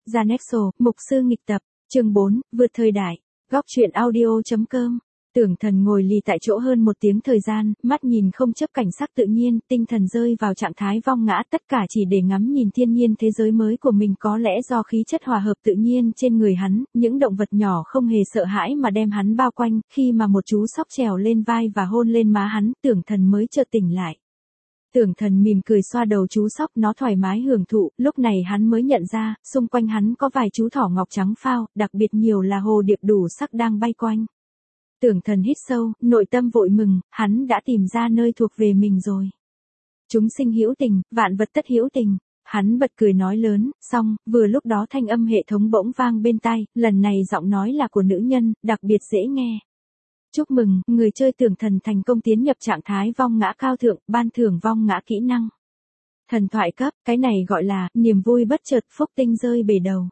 Janexo, Mục sư nghịch tập, chương 4, vượt thời đại, góc truyện audio.com. Tưởng Thần ngồi lì tại chỗ hơn một tiếng thời gian, mắt nhìn không chấp cảnh sắc tự nhiên, tinh thần rơi vào trạng thái vong ngã, tất cả chỉ để ngắm nhìn thiên nhiên thế giới mới của mình. Có lẽ do khí chất hòa hợp tự nhiên trên người hắn, những động vật nhỏ không hề sợ hãi mà đem hắn bao quanh, khi mà một chú sóc trèo lên vai và hôn lên má hắn, Tưởng Thần mới chợt tỉnh lại. Tưởng Thần mỉm cười xoa đầu chú sóc, nó thoải mái hưởng thụ, lúc này hắn mới nhận ra, xung quanh hắn có vài chú thỏ ngọc trắng phao, đặc biệt nhiều là hồ điệp đủ sắc đang bay quanh. Tưởng Thần hít sâu, nội tâm vội mừng, hắn đã tìm ra nơi thuộc về mình rồi. Chúng sinh hữu tình, vạn vật tất hữu tình. Hắn bật cười nói lớn, xong, vừa lúc đó thanh âm hệ thống bỗng vang bên tai, lần này giọng nói là của nữ nhân, đặc biệt dễ nghe. Chúc mừng, người chơi Tưởng Thần thành công tiến nhập trạng thái vong ngã cao thượng, ban thưởng vong ngã kỹ năng. Thần thoại cấp, cái này gọi là, niềm vui bất chợt, phúc tinh rơi bể đầu.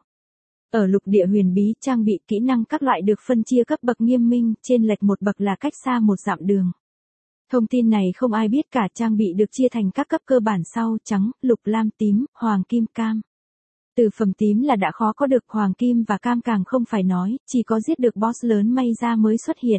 Ở lục địa huyền bí, trang bị kỹ năng các loại được phân chia cấp bậc nghiêm minh, trên lệch một bậc là cách xa một dặm đường. Thông tin này không ai biết cả, trang bị được chia thành các cấp cơ bản sau, trắng, lục, lam, tím, hoàng, kim, cam. Từ phẩm tím là đã khó có được, hoàng kim và cam càng không phải nói, chỉ có giết được boss lớn may ra mới xuất hiện.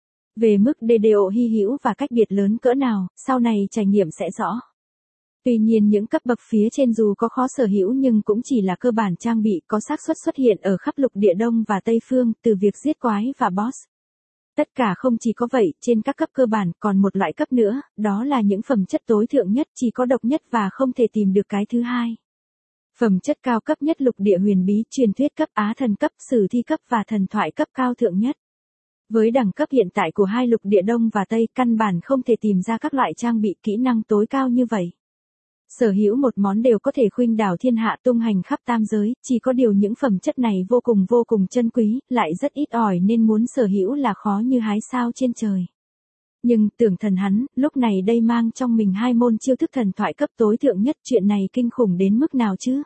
Về mức DDO hy hữu và cách biệt lớn cỡ nào, sau này trải nghiệm sẽ rõ. Tuy nhiên những cấp bậc phía trên dù có khó sở hữu nhưng cũng chỉ là cơ bản trang bị, có xác suất xuất hiện ở khắp lục địa Đông và Tây Phương, từ việc giết quái và boss. Tất cả không chỉ có vậy, trên các cấp cơ bản còn một loại cấp nữa, đó là những phẩm chất tối thượng nhất, chỉ có độc nhất và không thể tìm được cái thứ hai. Phẩm chất cao cấp nhất lục địa huyền bí, truyền thuyết cấp, á thần cấp, sử thi cấp và thần thoại cấp cao thượng nhất. Với đẳng cấp hiện tại của hai lục địa Đông và Tây, căn bản không thể tìm ra các loại trang bị kỹ năng tối cao như vậy. Sở hữu một món đều có thể khuynh đảo thiên hạ, tung hành khắp tam giới, chỉ có điều những phẩm chất này vô cùng chân quý, lại rất ít ỏi nên muốn sở hữu là khó như hái sao trên trời. Nhưng Tưởng Thần hắn, lúc này đây mang trong mình hai môn chiêu thức thần thoại cấp tối thượng nhất, chuyện này kinh khủng đến mức nào chứ?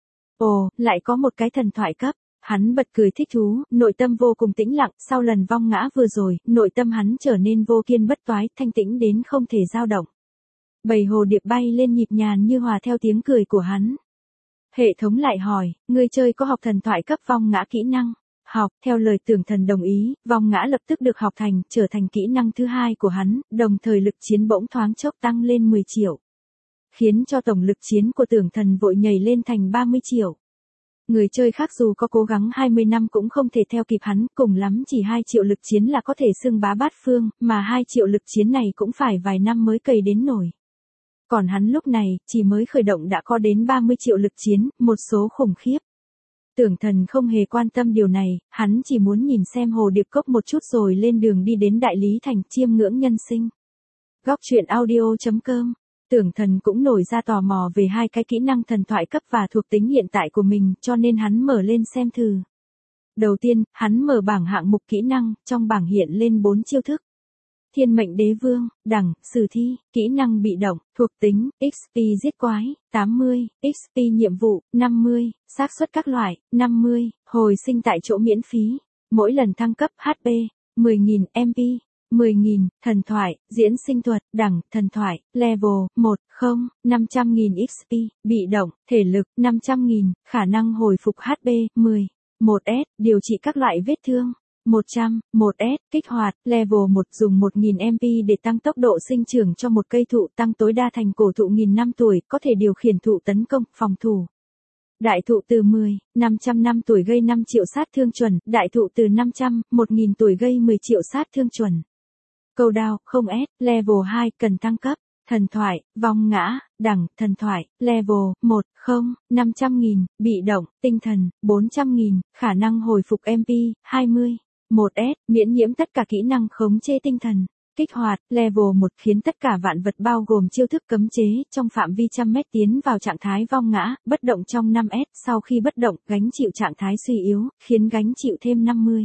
Ồ, lại có một cái thần thoại cấp. Hắn bật cười thích thú, nội tâm vô cùng tĩnh lặng, sau lần vong ngã vừa rồi, nội tâm hắn trở nên vô kiên bất toái, thanh tĩnh đến không thể dao động. Bầy hồ điệp bay lên nhịp nhàn như hòa theo tiếng cười của hắn. Hệ thống lại hỏi, người chơi có học thần thoại cấp vong ngã kỹ năng? Học, theo lời Tưởng Thần đồng ý, vong ngã lập tức được học thành, trở thành kỹ năng thứ hai của hắn, đồng thời lực chiến bỗng thoáng chốc tăng lên 10 triệu. Khiến cho tổng lực chiến của Tưởng Thần vội nhảy lên thành 30 triệu. Người chơi khác dù có cố gắng 20 năm cũng không thể theo kịp hắn, cùng lắm chỉ 2 triệu lực chiến là có thể xưng bá bát phương, mà 2 triệu lực chiến này cũng phải vài năm mới cày đến nổi. Còn hắn lúc này, chỉ mới khởi động đã có đến 30 triệu lực chiến, một số khủng khiếp. Tưởng Thần không hề quan tâm điều này, hắn chỉ muốn nhìn xem hồ điệp cốc một chút rồi lên đường đi đến Đại Lý Thành, chiêm ngưỡng nhân sinh. Góc truyện audio.com. Tưởng Thần cũng nổi ra tò mò về hai cái kỹ năng thần thoại cấp và thuộc tính hiện tại của mình, cho nên hắn mở lên xem thử. Đầu tiên, hắn mở bảng hạng mục kỹ năng, trong bảng hiện lên 4 chiêu thức. Thiên mệnh đế vương, đẳng, sử thi, kỹ năng bị động, thuộc tính, XP giết quái, 80, XP nhiệm vụ, 50, xác suất các loại, 50, hồi sinh tại chỗ miễn phí, mỗi lần thăng cấp HP, 10.000 MP. 10.000, thần thoại, diễn sinh thuật, đẳng, thần thoại, level, 1, 0, 500.000 XP, bị động, thể lực, 500.000, khả năng hồi phục HP, 10, 1S, điều trị các loại vết thương, 100, 1S, kích hoạt, level 1 dùng 1.000 MP để tăng tốc độ sinh trưởng cho một cây thụ, tăng tối đa thành cổ thụ nghìn năm tuổi, có thể điều khiển thụ tấn công, phòng thủ. Đại thụ từ 10, 500 năm tuổi gây 5 triệu sát thương chuẩn, đại thụ từ 500, 1.000 tuổi gây 10 triệu sát thương chuẩn. Câu đao, 0S, level 2, cần thăng cấp, thần thoại, vong ngã, đẳng, thần thoại, level, 1, 0, 500.000, bị động, tinh thần, 400.000, khả năng hồi phục MP, 20, 1S, miễn nhiễm tất cả kỹ năng khống chế tinh thần, kích hoạt, level 1 khiến tất cả vạn vật bao gồm chiêu thức cấm chế, trong phạm vi trăm mét tiến vào trạng thái vong ngã, bất động trong 5S, sau khi bất động, gánh chịu trạng thái suy yếu, khiến gánh chịu thêm 50.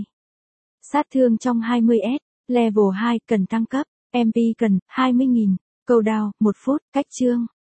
Sát thương trong 20S. Level 2 cần tăng cấp, MP cần 20.000, câu đao, 1 phút, cách chương.